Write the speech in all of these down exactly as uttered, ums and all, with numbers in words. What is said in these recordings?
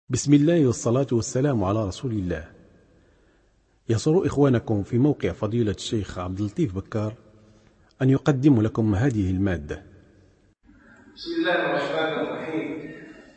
بسم الله والصلاة والسلام على رسول الله. يسر إخوانكم في موقع فضيلة الشيخ عبد اللطيف بكار أن يقدم لكم هذه المادة. بسم الله الرحمن الرحيم.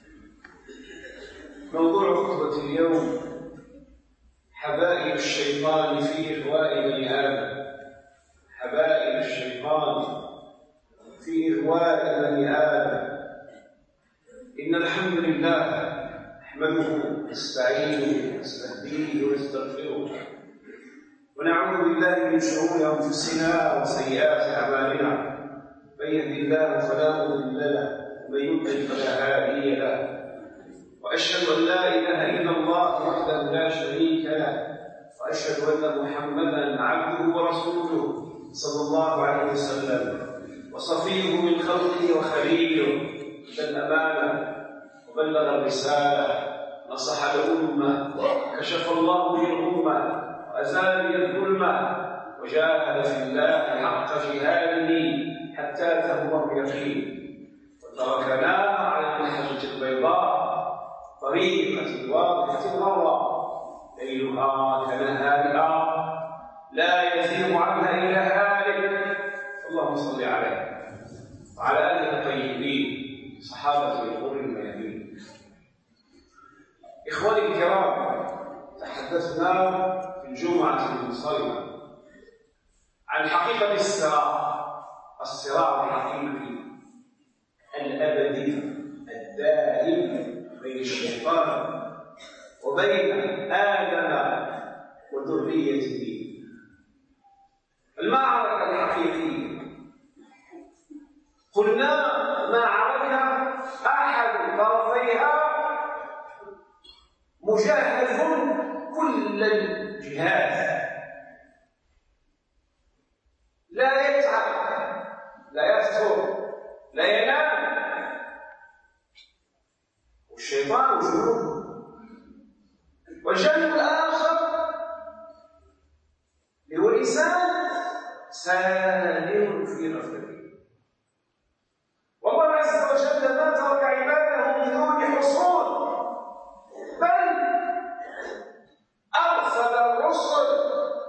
موضوع خطبة اليوم: حبائل الشيطان في إغواء بني آدم. حبائل الشيطان في إغواء بني آدم. إن الحمد لله نحمده ونستعينه ونستهديه ونستغفره ونعوذ بالله من شرور أنفسنا وسيئات أعمالنا. من يهد الله فلا مضل له ومن يضلل فلا هادي له. وأشهد أن لا إله إلا الله وحده لا شريك له، وأشهد أن محمدا عبده ورسوله صلى الله عليه وسلم، وصفيه من خلقه وخليله، أدى الأمانة وبلغ الرسالة، نصح الأمة، كشف الله به الأمة، وأزال به الظلمة، وجاهد في الله حق جهاده حتى أتاه اليقين، وتركنا على المحجة البيضاء طريقة واضحة الغراء، ليلها كنهارها لا يزيغ عنها إلا هالك. اللهم صل عليه وعلى آله الطيبين صحابة الغر الميامين. إخواني الكرام، تحدثنا في الجمعة المنصرمة عن حقيقة الصراع، الصراع الحقيقي الأبدي الدائم بين الشيطان وبين آدم وذريته. المعركة الحقيقية قلنا معركة أحد طرفيها مجهز كل الجهاز، لا يتعب، لا يفتر، لا ينام، والشيطان جنوده. والجانب الآخر هو الإنسان سالم في غفلته. والله عز وجل ما ترك عباده بدون حصول، بل أرسل الرسل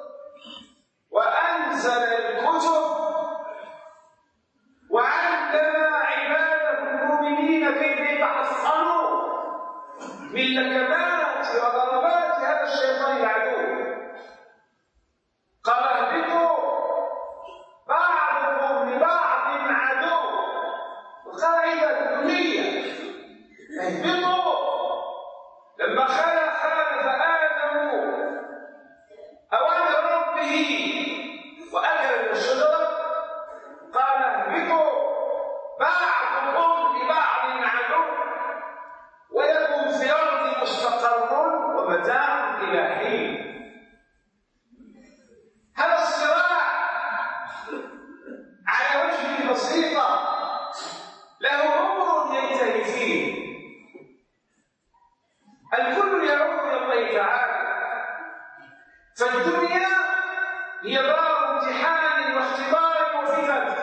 وأنزل الكتب وعلم عباده المؤمنين كيف يتحصنوا من لكمات وضربات هذا الشيطان العدو. قال: اهبطوا بعضكم لبعض عدو. القاعدة كلية: اهبطوا. لما خالف آدم أوامر ربه وأكل من الشجرة قال: اهبطوا بعضكم لبعض عدو ولكم في الأرض مستقر ومتاع إلى حين. هذا الصراع على وجه البسيطة له عمر ينتهي فيه. الكل يعود الى الله تعالى، فالدنيا هي دار امتحان واختبار وفتن.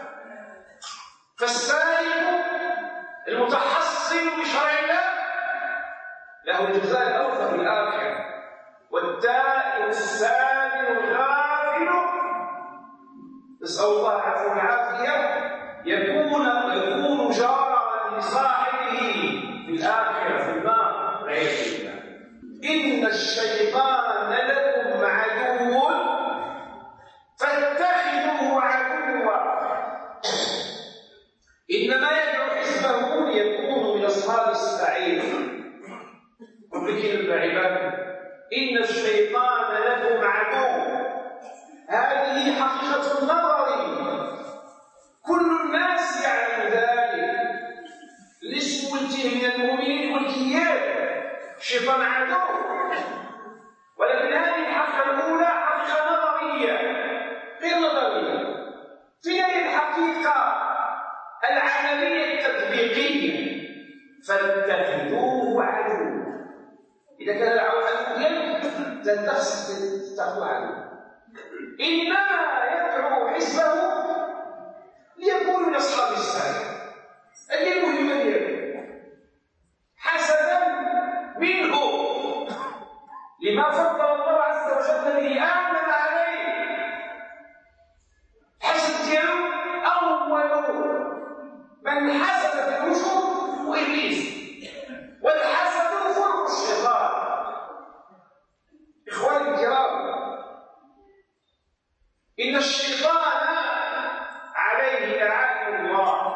فالسالك المتحصن بشرع الله له الجزاء الاوفى في الاخره، والتائب السالم الغافل نسال الله العفو والعافيه يكون يكون جارا لصاحبه في الاخره في النار. إن الشيطان لكم عدو فاتخذوه عدوا، إنما يدعو حزبه ليكونوا من أصحاب السعير. وبكلمة عباد: إن الشيطان لكم عدو. هذه حقيقة نظري، كل الناس يعلم ذلك. الاسم من المؤمنين والكيان الشيطان عدو، ولكن هذه الحقيقة الأولى حقيقة نظرية غير نظرية. فين هي الحقيقة العملية التطبيقية؟ فاتخذوه عدو. إذا كان العدو يد تنتخس تأخذ عدو. إنما يدعو حزبه ليكونوا من أصحاب السعادة. أن يكون لمن يكون حسنا منه لما فضل الله عز وجل به آدم عليه. الحسد ديالو أول من حسد في الوجود هو إبليس، والحسد خلق الشيطان. إخواني الكرام، إن الشيطان عليه لعنة الله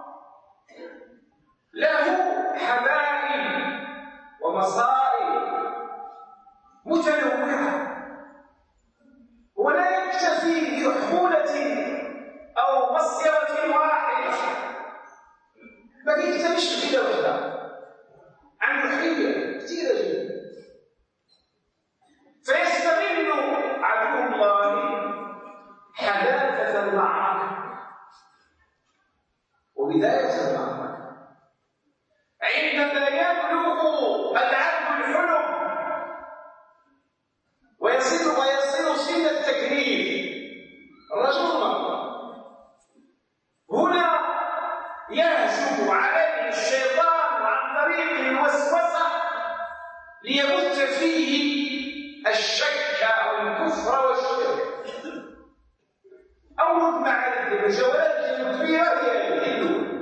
له حبائل ومصائب متنوعة، ولا يكتفي بحمولة أو مصيرة واحدة، ما يكتفيش بحيلة واحدة، عنده حيلة كثيرة جدا. فيستغل عدو الله حداثة المعركة وبداية المعركة عندما يبلغ العبد الحلم ويصل ويصل سن التكليف، الرجل مرة هنا يهجم عليه الشيطان عن طريق الوسوسة ليبث فيه الشك والكفر والشرك. أول مع الجوالات الكبيرة هي الهندو،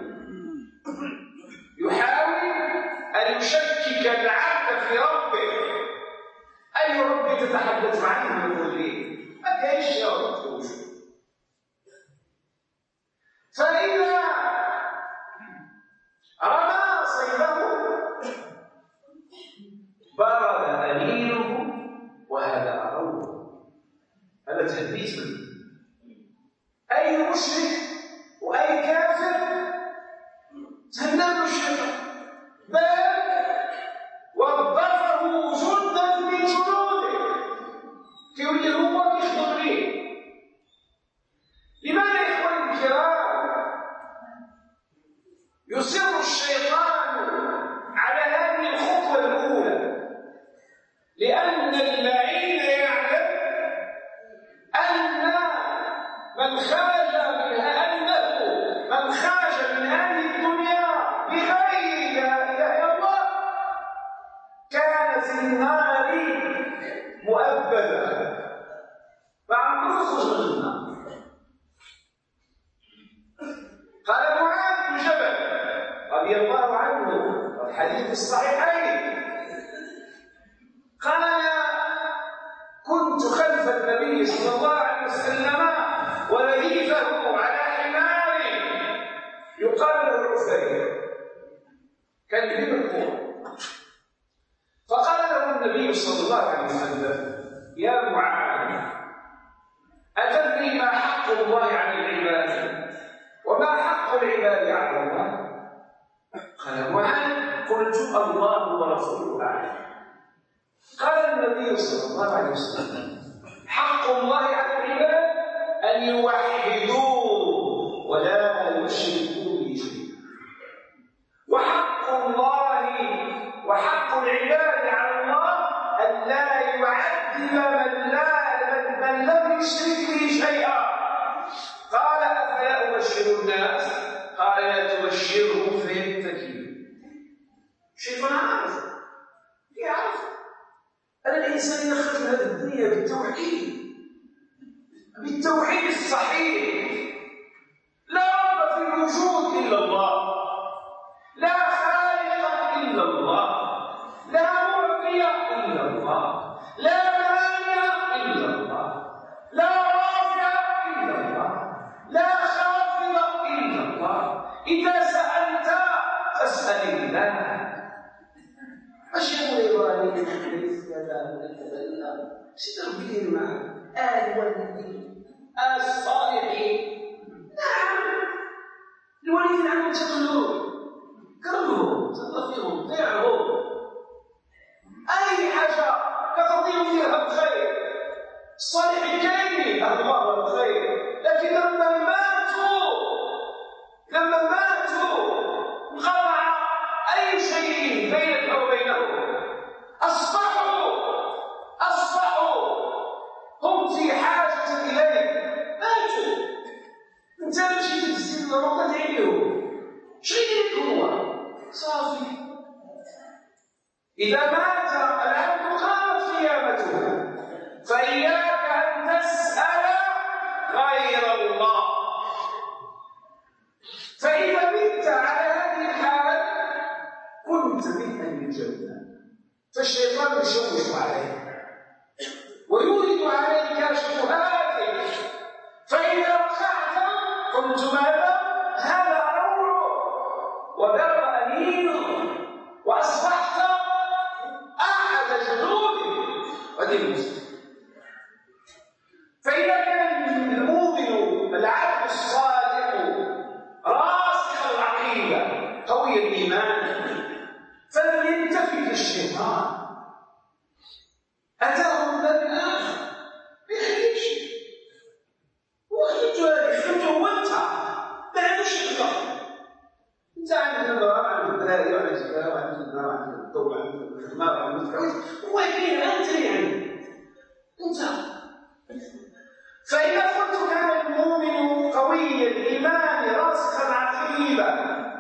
يحاول أن يشكك العبد في ربه. أي رب تتحدث عنه يقول لي ما كاينش يا رب. فإذا رمى صيده برد أنينه وهدأ روعه. هذا تهديد منه. أي مشرك وأي كافر تهنأ الشيطان، بل وظفه جندا من جنوده كيولي هو كيخدم ليه. لماذا يا إخواني الكرام يصر الشيطان على هذه الخطوة الأولى؟ لأن اللعين يعلم أن من خرج منها أنه من خرج من هذه الدنيا بغير لا إله إلا الله كان في النار مؤبدا، فعمره يخرج من النار. قال معاذ بن جبل رضي الله عنه والحديث الصحيحين، قال كنت خلف النبي صلى الله عليه وسلم ورديفه على حمار يقال له العفير، كان يريد القوة. فقال له النبي صلى الله عليه وسلم يا معاذ أتدري ما حق الله على العباد وما حق العباد على الله؟ قال معاذ قلت الله ورسوله أعلم. قال النبي صلى الله عليه وسلم حق الله على العباد أن يوحدوه ولا يشركوا به شيئا، وحق الله وحق العباد على الله أن لا يعذب من لا من لم يشرك به شيئا. قال أفلا أبشر الناس؟ قال لا تبشرهم فيتكلوا. الشيطان عارف يعرف أن الإنسان يخرج من هذه الدنيا بالتوحيد، بالتوحيد الصحيح. لا رب في الوجود إلا الله، لا خالق إلا الله، لا معطي إلا الله، لا مانع إلا الله، لا رافع إلا الله، لا خافض إلا الله. إذا سألت فاسأل الله. الشيخ الإبراهيم ليس كذا كذا ستربيه معه آل والدين آل الصالحين. نعم الوالدين عنهم تقلوه كرمهم تطفيهم ضيعهم أي حاجة كتطيب فيها الخير. الصالحين كاينين أهل الله والخير، لكن لما ماتوا لما ماتوا انقطع أي شيء بينك وبينهم. أصبحوا أصبحوا هم في حاجة إليك. ماتوا. أنت مشيت تسلم ما تدعي لهم، شريك هو صافي. إذا مات العبد قامت قيامته، فإياك أن تسأل غير الله. فإذا مت على هذه الحال كنت من أهل الجنة، فالشيطان يشوش عليك ويورد عليك شبهاتك، فإذا وقعت قلت ماذا؟ هذا روع وبر أنين وأصبحت أحد جنودي ودين. فإذا كان المؤمن العبد الصالح راسخ العقيدة قوي الإيمان فلم يلتفت الشيطان، أتاه من باب آخر بخير شيء وخلت هذه خلت هو أنت ما عندوش الفقر. أنت عندك نظرة عندك الدراري وعندك الكلام وعندك النار وعندك الضوء وعندك الخدمة وعندك الفلوس، ولكن أنت يعني أنت. فإذا قلت كان المؤمن قوي الإيمان راسخ العقيدة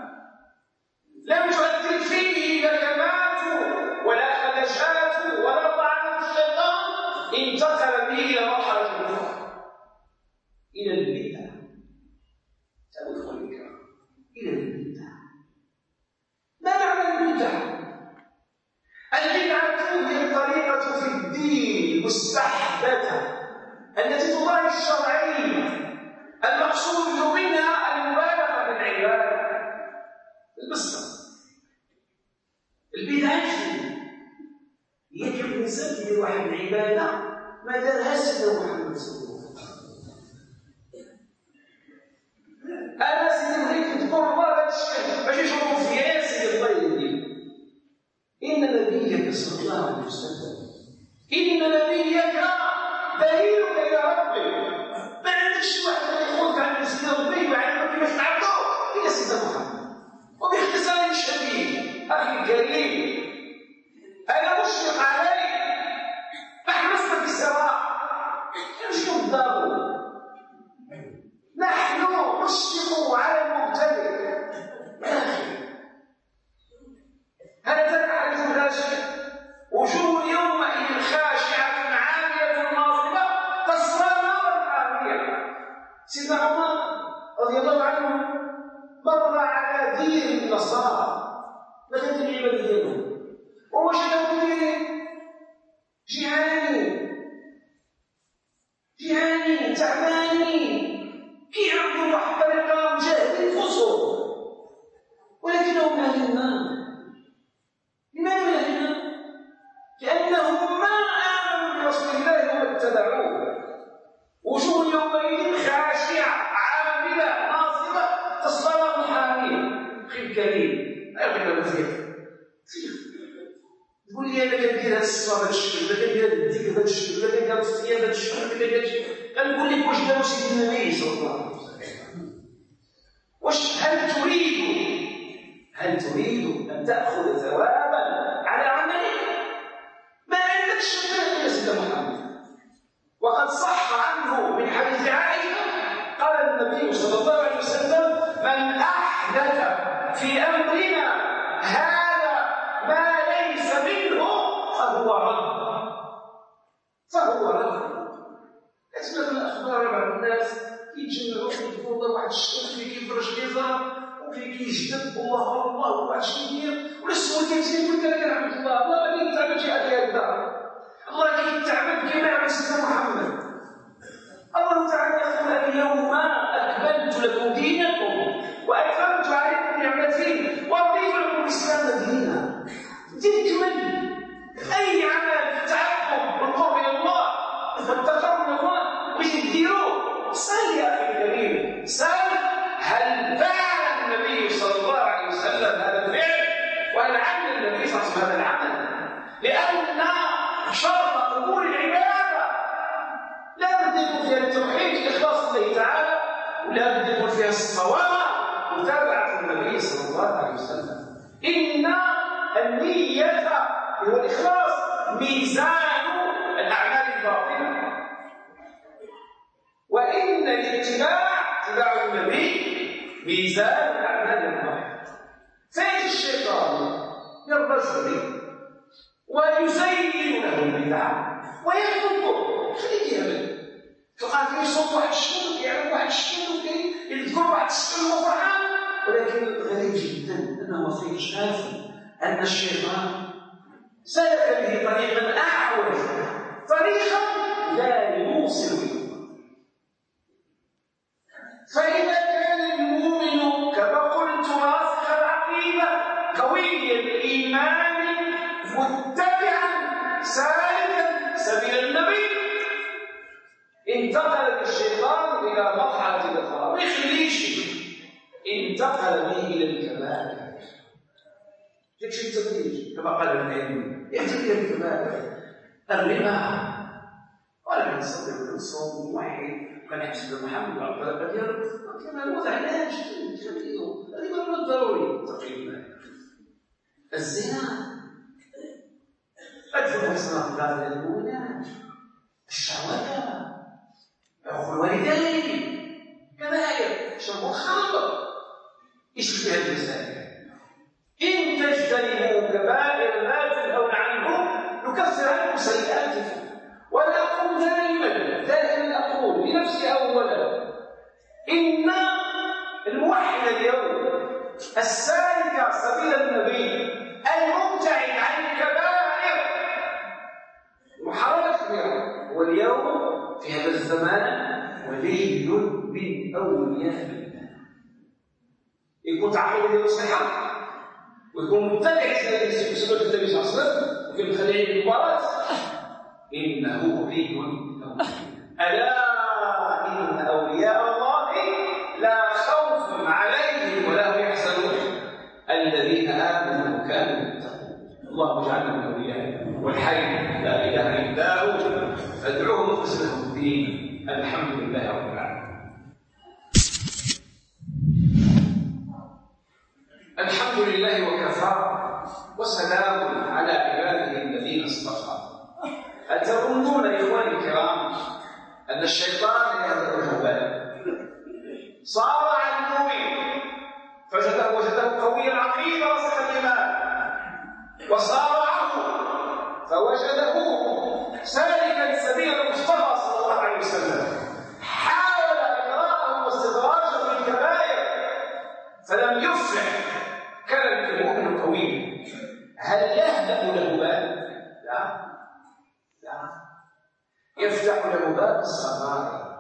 لم تؤثر فيه لا كلمات ولا خدشات ولا طعنة الشيطان، انتقل به إلى مرحلة أخرى، إلى البدع. تدخل الكرام إلى البدع. ما معنى البدع؟ البدعة هي الطريقة في الدين المستحدثة التي تضاهي الشرعية المقصود منها المبالغة في العبادة. المسلم البدعة هي كيف الإنسان يدير واحد العبادة ما دارها سيدنا محمد صلى الله عليه وسلم. أنا سيدي نريد تذكر الله هذا الشيء باش يشوفوا فيا يا سيدي الله يهديك. إن نبيك صلى الله عليه وسلم إن نبيك دليلك إلى ربك. ما عندكش واحد يقولك عن سيدنا ربي وعلمك كيفاش تعبدوه إلا سيدنا محمد. وباختصار شديد أخي الكريم، أنا مشفق عليك نحرصك بالسراء مش نضرب. نحن نشفق على المبتدئ يا أخي. هل تعرف الغاشية وجوه يومئذ خاشعة عاملة ناصبة تصلى نارا حامية. سيدنا عمر رضي الله عنه مر على دين النصارى مثل العباد ديالهم ووجدوا فيه جهاني جهاني تعباني كيعبدوا واحد الطريقه مجاهدين انفسهم ولكنهم اهل النار. لماذا من اهل النار؟ لانهم ما امنوا برسول الله وما اتبعوه. وجوه يومئذ خاشعه عامله ناصبه تصلى نارا حاميه. اخي الكريم أغلب مزيان تقول لي أنا كندير هاد الصلاة بهاد الشكل، ولا كندير هاد الذكر بهاد الشكل، ولا كندير هاد الصيام بهاد الشكل، ولا كندير هاد الشكل. غنقول لك واش دارو سيدنا النبي صلى الله عليه وسلم. واش هل تريد هل تريد أن تأخذ ثوابا على عملك؟ ما عندكش إلا سيدنا محمد. وقد صح عنه من حديث عائشة قال النبي صلى الله عليه وسلم: من أحدث في أمرنا هذا ما ليس منه فهو رد فهو رد. أسمع من الأخبار بعض الناس كيتجمعوا كيدخلوا الله واحد الشيء فيه كيفرش كيزار وفيه كيجدد الله الله وواحد الشيء كيدير ولا السؤال كيمشي يقول لك أنا كنعبد الله. الله ما كيتعبدش هذه الدار، الله كيتعبد كما يعبد سيدنا محمد. الله تعالى يقول: اليوم أكملت لكم دينكم وأتممت عليكم نعمتي ورضيت لكم الإسلام دينا. تكمل أي عمل تعبد بالقرب إلى الله والتقرب إلى الله واش ديروه؟ سال يا أخي الكريم، سال هل فعل النبي صلى الله عليه وسلم هذا الفعل وهل عمل النبي صلى الله عليه وسلم هذا العمل؟ لأن شرط قبول العبادة لا بد يكون فيها التوحيد إخلاص الله تعالى، ولا بد يكون فيها الصواب متابعة النبي صلى الله عليه وسلم. إن النية هو الإخلاص ميزان الأعمال الباطنة، وإن الاتباع اتباع النبي ميزان الأعمال الظاهرة. فيأتي الشيطان للرجل ويزين له البدع ويخلطه. خليك يهبل تلقى فيه صوت واحد الشكل يعمل واحد الشكل يذكر واحد الشكل وفرحان، ولكن غريب جدا انه ما فيهش عارف ان الشيطان سلك به طريقا اعوج، طريقا لا يوصل الى الله. فاذا كان المؤمن كما قلت راسخ العقيده قوي الايمان متبعا سالكا سبيل النبي، انتقل بالشيطان الى مرحله اخرى ما يخليش، انتقل به الى الكبائر. تكشف التدريج كما قال ابن العلم، ياتي الى الكبائر. الربا ولا نصلي ولا نصوم واحد كان يحسب محمد وعلى الطريقه ديالو كان هو علاش هذه من الضروري تقريبا. الزنا أدفع حسنات الله للمؤمنات، الشهوات، عقوق الوالدين، كبائر، شرب الخمر. ايش في هذه المسائل؟ إن تجتنبوا كبائر ما تنهون عنه نكفر عنكم سيئاتكم. ولا أقول دائما دائما أقول لنفسي أولا إن الموحد اليوم السالك سبيل النبي المبتعد عن الكبائر محاربة كبيرة، واليوم في هذا الزمان ولي من أولياء الله يكون تعقيد الصحة ويكون متبع سنة النبي صلى الله عليه وسلم وفي الخليل المبارك، إنه ولي من أولياء. ألا إن أولياء الله لا خوف عليهم ولا هم يحزنون الذين آمنوا وكانوا يتقون. اللهم اجعلنا من أوليائه والحي لا إله إلا هو فادعوه مخلصا له الدين. الحمد لله رب العالمين. الحمد لله وكفى وسلام على عباده الذين اصطفى. أتظنون إخواني الكرام أن الشيطان يهدأ الهبال صار عن المؤمن فجده وجده قوي العقيدة راسخ الإيمان، وصارعه فوجده سالكا سبيل المصطفى صلى الله عليه وسلم، حاول إقراءه واستدراجه في الكبائر فلم يفلح. كان المؤمن القوي هل يهدأ له بال؟ لا لا، يفتح له باب الصغائر،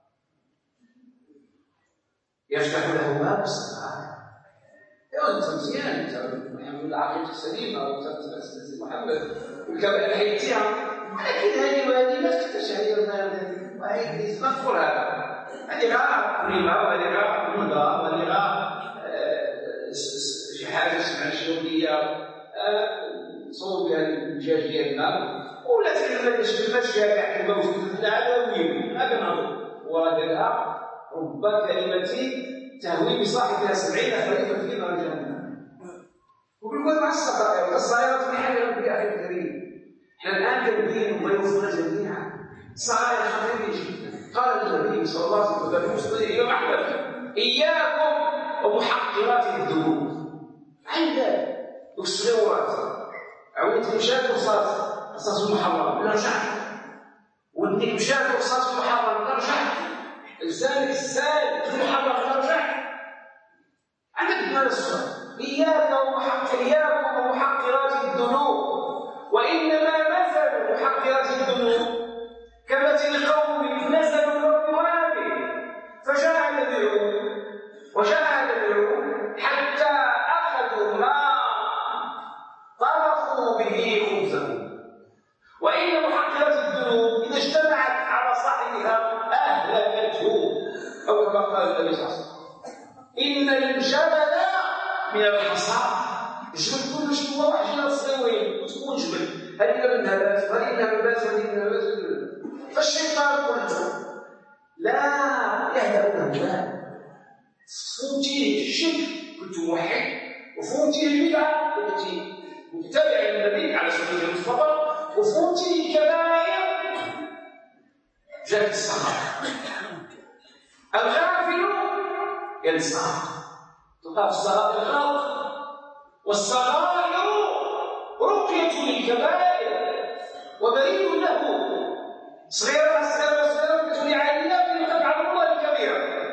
يفتح له باب الصغائر. يا أنت مزيان، أنت من العقيدة السليمة وأنت تسلم محمد والكبائر حيتيها، ولكن هذه وهذه ما تكتش هذه وهذه مذكور هذا، هذه غا ريما وهذه غا موضة وهذه غا شي حاجة اسمها شيوعية نصور بها الجهة ديالنا ولا تكلمنا باش فيها كاع كلمة وجدت العدوية هذا نظر ودرها رب كلمة تهوي بصاحبها سبعين خريفا في نار جهنم. وبالكل مع الصغائر، الصغائر في حاجة يا أخي الكريم. احنا الآن كنبين ويوصلنا جميعا صغائر خطيرة جدا. قال النبي صلى الله عليه وسلم في مسلم إلى محمد إياكم ومحقرات الذنوب. عندك الصغيرات عودت مشات وصارت قصص محرمة لا رجعت، وديك مشات وصارت محرمة لا رجعت، لسانك السائل في محرمة لا رجعت. عندك بمعنى السؤال إياك ومحقر إياكم ومحقرات الذنوب، وإنما مثل محقرات الذنوب كمثل قوم نزلوا الرب وادي فجاء يدعو وجاء يدعو حتى أخذوا ما طرفوا به خبزهم. وإن محقرات الذنوب إذا اجتمعت على صاحبها أهلكته، أو كما قال النبي صلى الله عليه وسلم إن الجبل من الحصى. الجبل كله شنو هو؟ حجرة صغيرة وتكون جبل، هذه من نبات وهذه من نبات وهذه من نبات. فالشيطان قلت لا يهدأ له، فوتيه الشرك كنت موحد، وفوتيه البدعة كنت متبع النبي على سبيل المصطفى، وفوتيه الكبائر جاءت الصغائر. الغافل ينسى تلقى في الصغائر غلط، والصغائر ركن ورقية للكبائر وبريد له صغيرة صغيرة صغيرة كتولي عائلة قد عبد الله الكبيرة.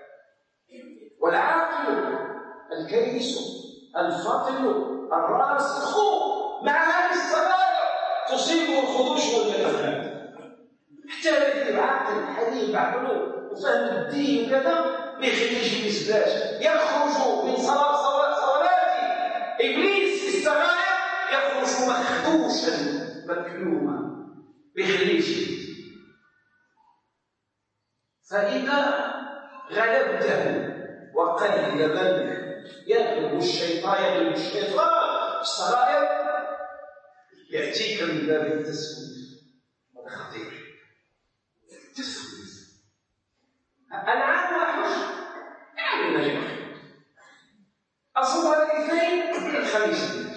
والعاقل الكيس الفاطن الراسخ مع هذه الصغائر تصيبه الخدوش والكلام. حتى هذا العاقل حليم عقله وفهم الدين وكذا ما يخليش يسباش يخرج من صلاة صلوات إبليس في الصغائر، يخرج مخدوشا مكلوما ما يخليش. فإذا غلبته وقلل منك يغلب الشيطان يغلب الشيطان الصغائر يأتيك من باب التسويف. هذا خطير. التسويف العام وحش يعني ما يبقى أصبح الاثنين الخميس.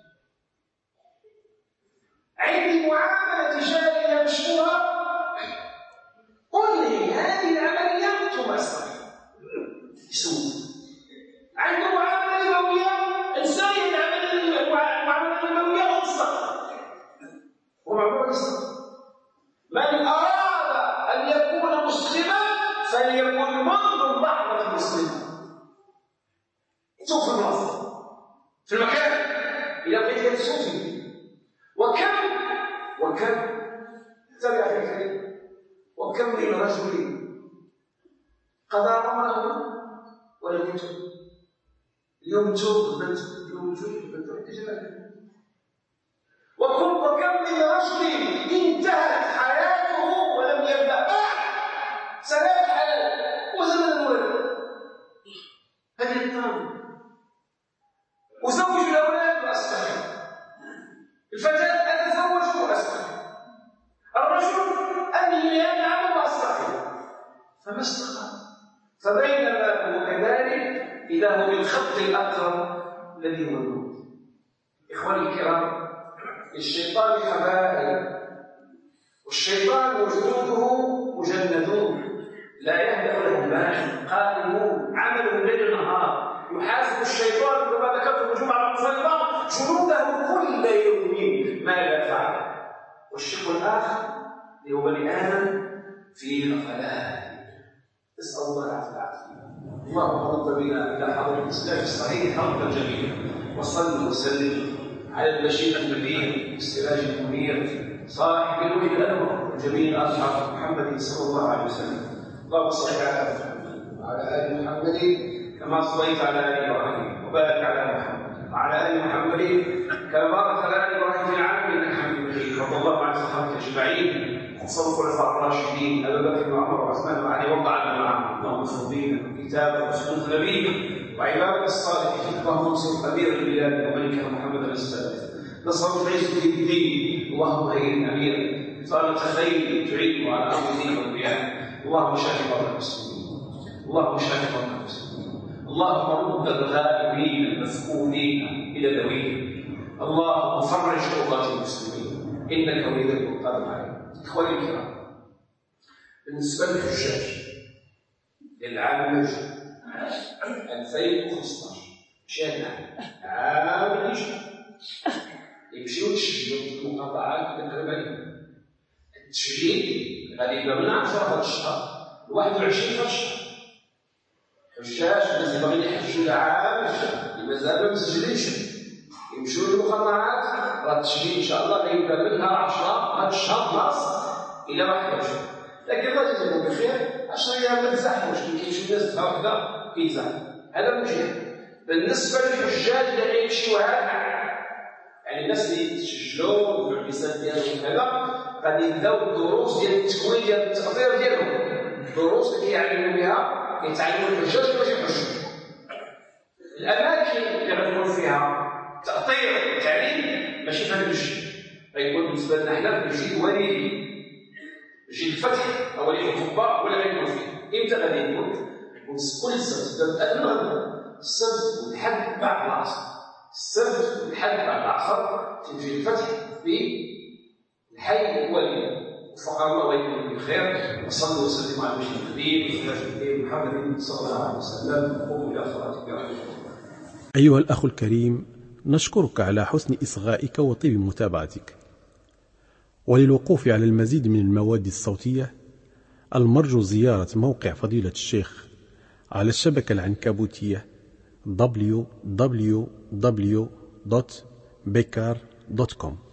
عندي معاملة تجارية مشهورة أنهي هذه العملية ثم أستغل يسوي. عنده معاملة ربوية إنسانية المعاملة الربوية وتستغل ومعمول يستغل. من أراد أن يكون مسلما فليكن منذ لحظة المسلمة. شوف المنظر في المكان إلى بقية الصوفي. وكم وكم تبع في الكريم وكم من رجل قضى عمره ولم يتوب. اليوم توب البنت اليوم توب البنت عندي جمال. وكم من رجل انتهت حياته ولم يبدأ بعد سنوات حلال وزمن الولد. هذه الطامة وزوج الأولاد وأستغل. الفتاة أتزوج وأستغل. الرجل أنهي هذا العمل وأستغل. فما استقام. فبينما هو كذلك إذا هو بالخط الأقرب الذي هو الموت. إخواني الكرام، الشيطان حبائل والشيطان وجنوده مجندون لا يهدأ له بال قائمون عملهم ليل نهار. يحاسب الشيطان كما ذكرت الجمعة المنصرمة جنوده كل يوم ماذا فعل. والشق الآخر هو بني آدم في غفلات. اسأل الله العافية. اللهم رد بنا إلى حضرة الإسلام الصحيح حمدا جميلا. وصلوا وسلم على البشير النبيل السراج المنير صاحب الوجه الأنور وجميع أصحاب محمد صلى الله عليه وسلم. اللهم صل على محمد وعلى آل محمد كما صليت على آل إبراهيم وبارك على محمد وعلى آل محمد كما باركت على آل إبراهيم في العالمين إنك حميد مجيد. رضي الله عن الصحابة أجمعين خصوصا الخلفاء الراشدين أبي بكر وعمر وعثمان وعلي وارض معهم. اللهم انصر دينك وكتابك وسنة نبيك وعبادك الصالحين. اللهم انصر أمير البلاد وملكها محمد السادس. نصر العز في الدين. اللهم هيئ أمير صالة خير تعين على أمر دين والبيان. اللهم شاف مرضى المسلمين. اللهم شاف مرضى المسلمين. اللهم رد الغائبين المفقودين إلى ذويهم. اللهم فرج كربات المسلمين إنك ولي ذلك القادر عليه. إخواني الكرام، بالنسبة للحجاج للعام المجري ألفين وخمسة عشر شهر عام الهجرة يمشيو يتسجلوا في المقاطعات الأربعين. التسجيل غادي يبدا من عشرة هذا الشهر ل واحد وعشرين هذا الشهر. حجاج الناس اللي باغيين يحجوا العام اللي مازال ما مسجلينش يمشيو للمقاطعات. راه التسجيل إن شاء الله غيبدا من نهار عشرة هذا الشهر مارس إلى واحد وعشرين. لكن الله يجزاكم بخير عشرة أيام ما تزاحموش كي كيمشيو الناس دفعة وحدة كيتزاحموا. هذا من جهة. بالنسبة للحجاج اللي غيمشيو هكا يعني الناس اللي يتسجلوا في الحساب ديالهم كذا غادي يبداو الدروس ديال التكوين ديال التأطير ديالهم. الدروس اللي كيعلموا بها كيتعلموا الحجاج باش يحجوا. الأماكن اللي غتكون فيها تأطير التعليم ماشي في هذا الجيل. غيكون بالنسبة لنا حنا في الجيل وليدي جيل الفتح أو وليد الخطبة ولا غيكون فيه. إمتى غادي يكون؟ يكون كل سبت تبدا المغرب السبت والحد بعد العصر. السبت والحد بعد العصر تمشي الفتح في الحي الولي. وفق الله ويكون بالخير. وصلوا وسلموا على البشير النبي والسراج محمد صلى الله عليه وسلم. قوموا إلى صلاتكم. أيها الأخ الكريم، نشكرك على حسن إصغائك وطيب متابعتك. وللوقوف على المزيد من المواد الصوتية المرجو زيارة موقع فضيلة الشيخ على الشبكة العنكبوتية دبليو دبليو دبليو دوت بكار دوت كوم.